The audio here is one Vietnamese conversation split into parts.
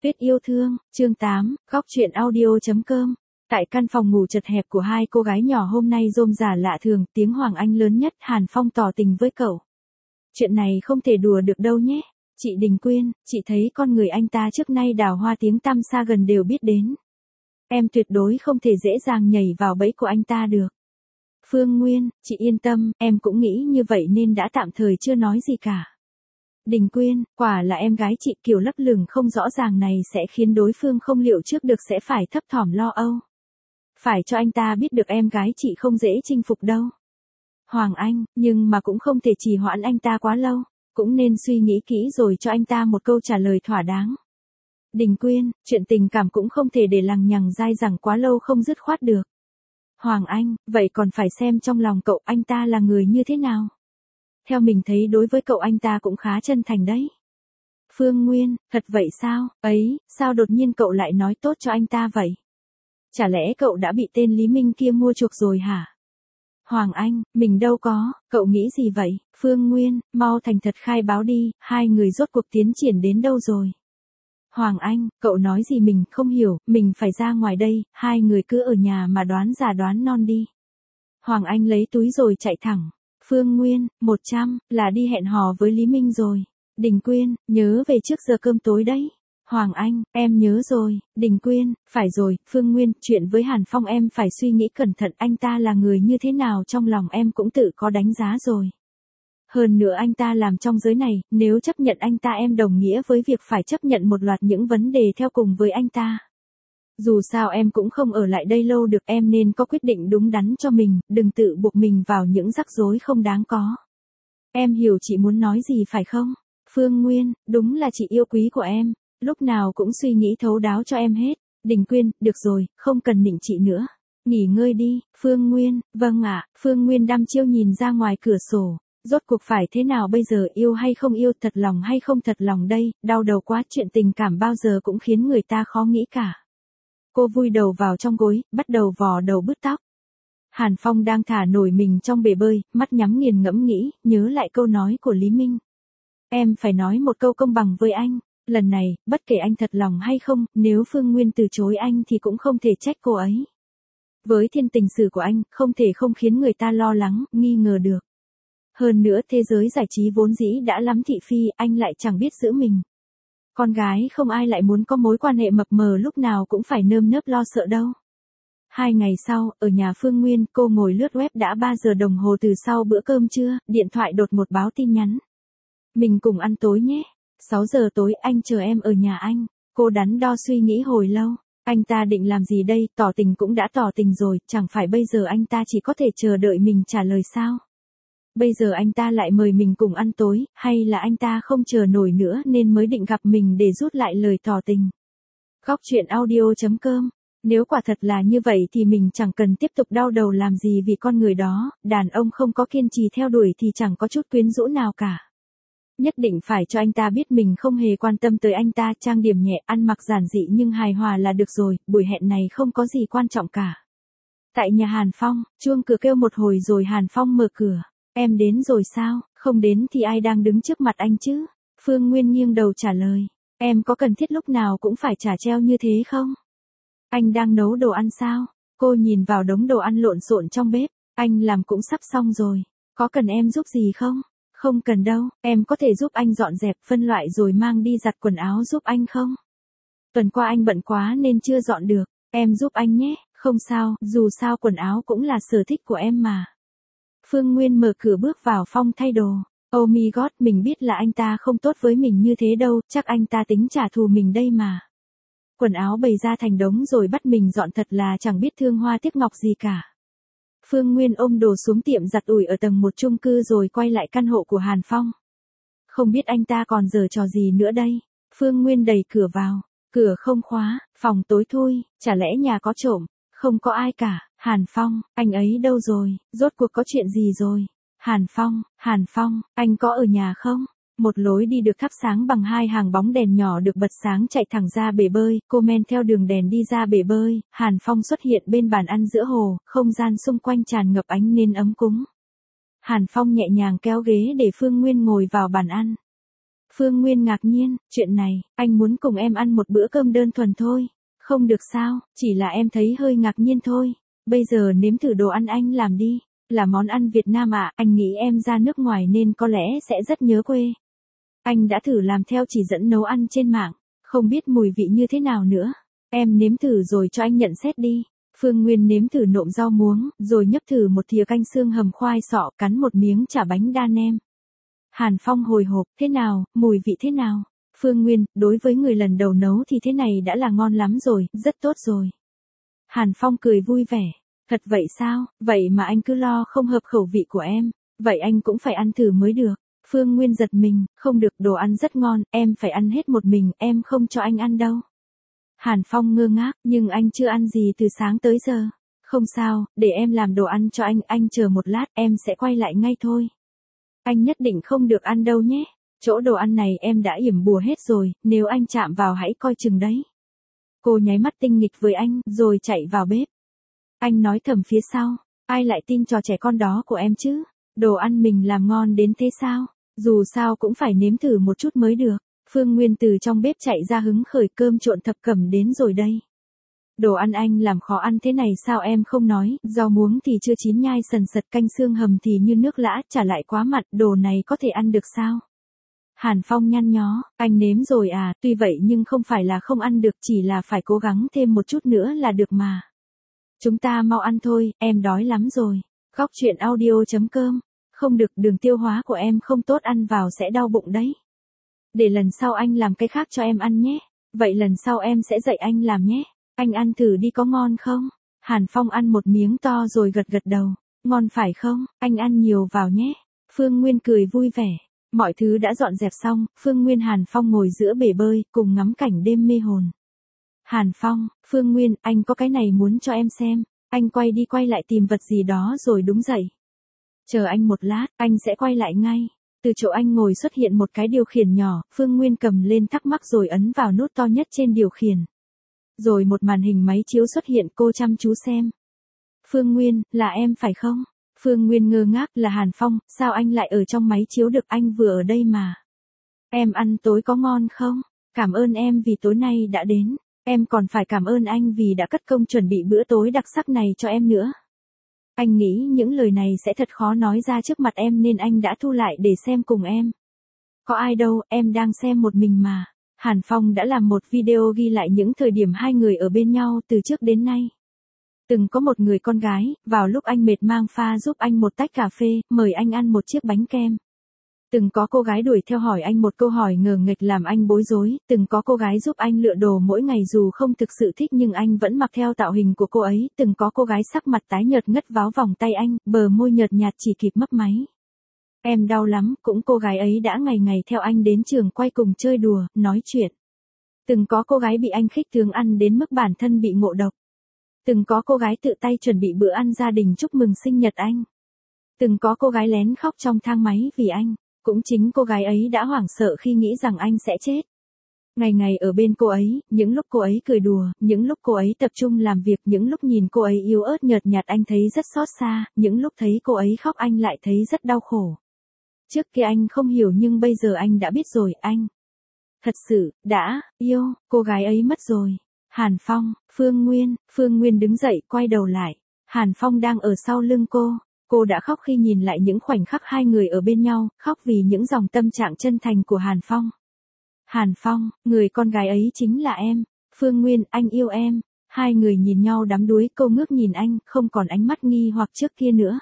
Tuyết yêu thương, chương 8, góc truyện audio.com. Tại căn phòng ngủ chật hẹp của hai cô gái nhỏ hôm nay rôm rả lạ thường, tiếng Hoàng Anh lớn nhất. Hàn Phong tỏ tình với cậu. Chuyện này không thể đùa được đâu nhé. Chị Đình Quyên, chị thấy con người anh ta trước nay đào hoa tiếng tăm xa gần đều biết đến. Em tuyệt đối không thể dễ dàng nhảy vào bẫy của anh ta được. Phương Nguyên, chị yên tâm, em cũng nghĩ như vậy nên đã tạm thời chưa nói gì cả. Đình Quyên, quả là em gái chị, kiểu lấp lửng không rõ ràng này sẽ khiến đối phương không liệu trước được, sẽ phải thấp thỏm lo âu. Phải cho anh ta biết được em gái chị không dễ chinh phục đâu. Hoàng Anh, nhưng mà cũng không thể trì hoãn anh ta quá lâu, cũng nên suy nghĩ kỹ rồi cho anh ta một câu trả lời thỏa đáng. Đình Quyên, chuyện tình cảm cũng không thể để lằng nhằng dai dẳng quá lâu không dứt khoát được. Hoàng Anh, vậy còn phải xem trong lòng cậu anh ta là người như thế nào. Theo mình thấy đối với cậu anh ta cũng khá chân thành đấy. Phương Nguyên, thật vậy sao? Ấy, sao đột nhiên cậu lại nói tốt cho anh ta vậy? Chả lẽ cậu đã bị tên Lý Minh kia mua chuộc rồi hả? Hoàng Anh, mình đâu có, cậu nghĩ gì vậy? Phương Nguyên, mau thành thật khai báo đi, hai người rốt cuộc tiến triển đến đâu rồi? Hoàng Anh, cậu nói gì mình không hiểu, mình phải ra ngoài đây, hai người cứ ở nhà mà đoán già đoán non đi. Hoàng Anh lấy túi rồi chạy thẳng. Phương Nguyên, 100, là đi hẹn hò với Lý Minh rồi. Đình Quyên, nhớ về trước giờ cơm tối đấy. Hoàng Anh, em nhớ rồi. Đình Quyên, phải rồi. Phương Nguyên, chuyện với Hàn Phong em phải suy nghĩ cẩn thận, anh ta là người như thế nào trong lòng em cũng tự có đánh giá rồi. Hơn nữa anh ta làm trong giới này, nếu chấp nhận anh ta em đồng nghĩa với việc phải chấp nhận một loạt những vấn đề theo cùng với anh ta. Dù sao em cũng không ở lại đây lâu được, em nên có quyết định đúng đắn cho mình, đừng tự buộc mình vào những rắc rối không đáng có. Em hiểu chị muốn nói gì phải không? Phương Nguyên, đúng là chị yêu quý của em, lúc nào cũng suy nghĩ thấu đáo cho em hết. Đình Quyên, được rồi, không cần nịnh chị nữa. Nghỉ ngơi đi. Phương Nguyên, vâng ạ. Phương Nguyên đăm chiêu nhìn ra ngoài cửa sổ. Rốt cuộc phải thế nào bây giờ, yêu hay không yêu, thật lòng hay không thật lòng đây, đau đầu quá, chuyện tình cảm bao giờ cũng khiến người ta khó nghĩ cả. Cô vùi đầu vào trong gối, bắt đầu vò đầu bứt tóc. Hàn Phong đang thả nổi mình trong bể bơi, mắt nhắm nghiền ngẫm nghĩ, nhớ lại câu nói của Lý Minh. Em phải nói một câu công bằng với anh, lần này, bất kể anh thật lòng hay không, nếu Phương Nguyên từ chối anh thì cũng không thể trách cô ấy. Với thiên tình sử của anh, không thể không khiến người ta lo lắng, nghi ngờ được. Hơn nữa thế giới giải trí vốn dĩ đã lắm thị phi, anh lại chẳng biết giữ mình. Con gái không ai lại muốn có mối quan hệ mập mờ lúc nào cũng phải nơm nớp lo sợ đâu. 2 ngày sau, ở nhà Phương Nguyên, cô ngồi lướt web đã 3 giờ đồng hồ từ sau bữa cơm trưa, điện thoại đột ngột báo tin nhắn. Mình cùng ăn tối nhé. 6 giờ tối anh chờ em ở nhà anh. Cô đắn đo suy nghĩ hồi lâu. Anh ta định làm gì đây, tỏ tình cũng đã tỏ tình rồi, chẳng phải bây giờ anh ta chỉ có thể chờ đợi mình trả lời sao? Bây giờ anh ta lại mời mình cùng ăn tối, hay là anh ta không chờ nổi nữa nên mới định gặp mình để rút lại lời tỏ tình. Góc truyện audio.com. Nếu quả thật là như vậy thì mình chẳng cần tiếp tục đau đầu làm gì vì con người đó, đàn ông không có kiên trì theo đuổi thì chẳng có chút quyến rũ nào cả. Nhất định phải cho anh ta biết mình không hề quan tâm tới anh ta, trang điểm nhẹ, ăn mặc giản dị nhưng hài hòa là được rồi, buổi hẹn này không có gì quan trọng cả. Tại nhà Hàn Phong, chuông cửa kêu một hồi rồi Hàn Phong mở cửa. Em đến rồi sao, không đến thì ai đang đứng trước mặt anh chứ? Phương Nguyên nghiêng đầu trả lời. Em có cần thiết lúc nào cũng phải trả treo như thế không? Anh đang nấu đồ ăn sao? Cô nhìn vào đống đồ ăn lộn xộn trong bếp. Anh làm cũng sắp xong rồi. Có cần em giúp gì không? Không cần đâu, em có thể giúp anh dọn dẹp, phân loại rồi mang đi giặt quần áo giúp anh không? Tuần qua anh bận quá nên chưa dọn được. Em giúp anh nhé, không sao, dù sao quần áo cũng là sở thích của em mà. Phương Nguyên mở cửa bước vào phòng thay đồ. Oh my god, mình biết là anh ta không tốt với mình như thế đâu, chắc anh ta tính trả thù mình đây mà. Quần áo bày ra thành đống rồi bắt mình dọn, thật là chẳng biết thương hoa tiếc ngọc gì cả. Phương Nguyên ôm đồ xuống tiệm giặt ủi ở tầng 1 chung cư rồi quay lại căn hộ của Hàn Phong. Không biết anh ta còn giở trò gì nữa đây. Phương Nguyên đẩy cửa vào. Cửa không khóa, phòng tối thui, chả lẽ nhà có trộm? Không có ai cả. Hàn Phong, anh ấy đâu rồi? Rốt cuộc có chuyện gì rồi? Hàn Phong, anh có ở nhà không? Một lối đi được thắp sáng bằng 2 hàng bóng đèn nhỏ được bật sáng chạy thẳng ra bể bơi, cô men theo đường đèn đi ra bể bơi, Hàn Phong xuất hiện bên bàn ăn giữa hồ, không gian xung quanh tràn ngập ánh nến ấm cúng. Hàn Phong nhẹ nhàng kéo ghế để Phương Nguyên ngồi vào bàn ăn. Phương Nguyên ngạc nhiên, chuyện này, anh muốn cùng em ăn một bữa cơm đơn thuần thôi. Không được sao, chỉ là em thấy hơi ngạc nhiên thôi. Bây giờ nếm thử đồ ăn anh làm đi. Là món ăn Việt Nam ạ, anh nghĩ em ra nước ngoài nên có lẽ sẽ rất nhớ quê. Anh đã thử làm theo chỉ dẫn nấu ăn trên mạng, không biết mùi vị như thế nào nữa. Em nếm thử rồi cho anh nhận xét đi. Phương Nguyên nếm thử nộm rau muống, rồi nhấp thử một thìa canh xương hầm khoai sọ, cắn một miếng chả bánh đa nem. Hàn Phong hồi hộp, thế nào, mùi vị thế nào? Phương Nguyên, đối với người lần đầu nấu thì thế này đã là ngon lắm rồi, rất tốt rồi. Hàn Phong cười vui vẻ. Thật vậy sao, vậy mà anh cứ lo không hợp khẩu vị của em, vậy anh cũng phải ăn thử mới được. Phương Nguyên giật mình, không được, đồ ăn rất ngon, em phải ăn hết một mình, em không cho anh ăn đâu. Hàn Phong ngơ ngác, nhưng anh chưa ăn gì từ sáng tới giờ. Không sao, để em làm đồ ăn cho anh chờ một lát, em sẽ quay lại ngay thôi. Anh nhất định không được ăn đâu nhé, chỗ đồ ăn này em đã yểm bùa hết rồi, nếu anh chạm vào hãy coi chừng đấy. Cô nháy mắt tinh nghịch với anh, rồi chạy vào bếp. Anh nói thầm phía sau, ai lại tin trò trẻ con đó của em chứ, đồ ăn mình làm ngon đến thế sao, dù sao cũng phải nếm thử một chút mới được. Phương Nguyên từ trong bếp chạy ra hứng khởi, cơm trộn thập cẩm đến rồi đây. Đồ ăn anh làm khó ăn thế này sao em không nói, rau muống thì chưa chín nhai sần sật, canh xương hầm thì như nước lã, chả lại quá mặn, đồ này có thể ăn được sao? Hàn Phong nhăn nhó, anh nếm rồi à, tuy vậy nhưng không phải là không ăn được, chỉ là phải cố gắng thêm một chút nữa là được mà. Chúng ta mau ăn thôi, em đói lắm rồi. Góc truyện audio.com. Không được, đường tiêu hóa của em không tốt, ăn vào sẽ đau bụng đấy. Để lần sau anh làm cái khác cho em ăn nhé. Vậy lần sau em sẽ dạy anh làm nhé. Anh ăn thử đi, có ngon không? Hàn Phong ăn một miếng to rồi gật gật đầu. Ngon phải không? Anh ăn nhiều vào nhé. Phương Nguyên cười vui vẻ. Mọi thứ đã dọn dẹp xong, Phương Nguyên Hàn Phong ngồi giữa bể bơi, cùng ngắm cảnh đêm mê hồn. Hàn Phong, Phương Nguyên, anh có cái này muốn cho em xem. Anh quay đi quay lại tìm vật gì đó rồi đứng dậy. Chờ anh một lát, anh sẽ quay lại ngay. Từ chỗ anh ngồi xuất hiện một cái điều khiển nhỏ, Phương Nguyên cầm lên thắc mắc rồi ấn vào nút to nhất trên điều khiển. Rồi một màn hình máy chiếu xuất hiện, cô chăm chú xem. Phương Nguyên, là em phải không? Phương Nguyên ngơ ngác, là Hàn Phong, sao anh lại ở trong máy chiếu được, anh vừa ở đây mà. Em ăn tối có ngon không? Cảm ơn em vì tối nay đã đến. Em còn phải cảm ơn anh vì đã cất công chuẩn bị bữa tối đặc sắc này cho em nữa. Anh nghĩ những lời này sẽ thật khó nói ra trước mặt em nên anh đã thu lại để xem cùng em. Có ai đâu, em đang xem một mình mà. Hàn Phong đã làm một video ghi lại những thời điểm hai người ở bên nhau từ trước đến nay. Từng có một người con gái, vào lúc anh mệt mang pha giúp anh một tách cà phê, mời anh ăn một chiếc bánh kem. Từng có cô gái đuổi theo hỏi anh một câu hỏi ngờ nghệch làm anh bối rối, từng có cô gái giúp anh lựa đồ mỗi ngày dù không thực sự thích nhưng anh vẫn mặc theo tạo hình của cô ấy, từng có cô gái sắc mặt tái nhợt ngất váo vòng tay anh, bờ môi nhợt nhạt chỉ kịp mấp máy. Em đau lắm, cũng cô gái ấy đã ngày ngày theo anh đến trường quay cùng chơi đùa, nói chuyện. Từng có cô gái bị anh khích tướng ăn đến mức bản thân bị ngộ độc. Từng có cô gái tự tay chuẩn bị bữa ăn gia đình chúc mừng sinh nhật anh. Từng có cô gái lén khóc trong thang máy vì anh. Cũng chính cô gái ấy đã hoảng sợ khi nghĩ rằng anh sẽ chết. Ngày ngày ở bên cô ấy, những lúc cô ấy cười đùa, những lúc cô ấy tập trung làm việc, những lúc nhìn cô ấy yếu ớt nhợt nhạt anh thấy rất xót xa, những lúc thấy cô ấy khóc anh lại thấy rất đau khổ. Trước kia anh không hiểu nhưng bây giờ anh đã biết rồi, anh thật sự đã yêu cô gái ấy mất rồi. Hàn Phong, Phương Nguyên đứng dậy quay đầu lại. Hàn Phong đang ở sau lưng cô. Cô đã khóc khi nhìn lại những khoảnh khắc hai người ở bên nhau, khóc vì những dòng tâm trạng chân thành của Hàn Phong. Hàn Phong, người con gái ấy chính là em. Phương Nguyên, anh yêu em. Hai người nhìn nhau đắm đuối, cô ngước nhìn anh, không còn ánh mắt nghi hoặc trước kia nữa.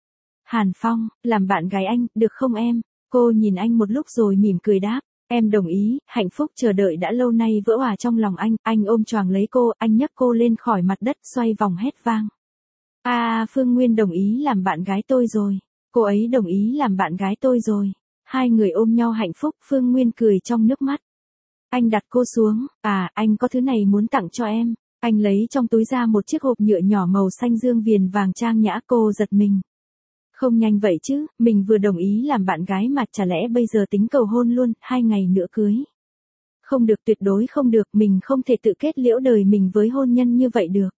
Hàn Phong, làm bạn gái anh, được không em? Cô nhìn anh một lúc rồi mỉm cười đáp. Em đồng ý, hạnh phúc chờ đợi đã lâu nay vỡ òa trong lòng anh ôm choàng lấy cô, anh nhấc cô lên khỏi mặt đất xoay vòng hét vang. Phương Nguyên đồng ý làm bạn gái tôi rồi. Cô ấy đồng ý làm bạn gái tôi rồi. Hai người ôm nhau hạnh phúc, Phương Nguyên cười trong nước mắt. Anh đặt cô xuống, anh có thứ này muốn tặng cho em. Anh lấy trong túi ra một chiếc hộp nhựa nhỏ màu xanh dương viền vàng trang nhã, cô giật mình. Không nhanh vậy chứ, mình vừa đồng ý làm bạn gái mà chả lẽ bây giờ tính cầu hôn luôn, 2 ngày nữa cưới. Không được, tuyệt đối không được, mình không thể tự kết liễu đời mình với hôn nhân như vậy được.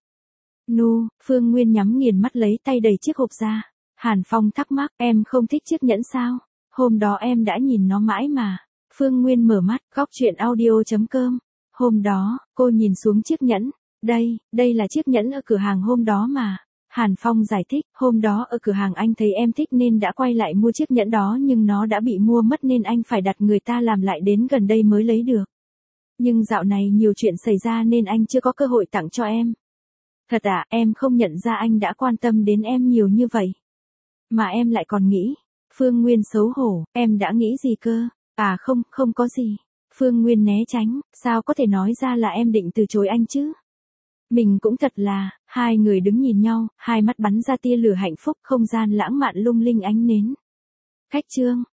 Phương Nguyên nhắm nghiền mắt lấy tay đầy chiếc hộp ra. Hàn Phong thắc mắc, em không thích chiếc nhẫn sao? Hôm đó em đã nhìn nó mãi mà. Phương Nguyên mở mắt, góc chuyện audio.com. Hôm đó, cô nhìn xuống chiếc nhẫn. Đây là chiếc nhẫn ở cửa hàng hôm đó mà. Hàn Phong giải thích, hôm đó ở cửa hàng anh thấy em thích nên đã quay lại mua chiếc nhẫn đó nhưng nó đã bị mua mất nên anh phải đặt người ta làm lại đến gần đây mới lấy được. Nhưng dạo này nhiều chuyện xảy ra nên anh chưa có cơ hội tặng cho em. Thật à, em không nhận ra anh đã quan tâm đến em nhiều như vậy. Mà em lại còn nghĩ. Phương Nguyên xấu hổ, em đã nghĩ gì cơ? À không có gì. Phương Nguyên né tránh, sao có thể nói ra là em định từ chối anh chứ? Mình cũng thật là, hai người đứng nhìn nhau, hai mắt bắn ra tia lửa hạnh phúc, không gian lãng mạn lung linh ánh nến. Khách chương.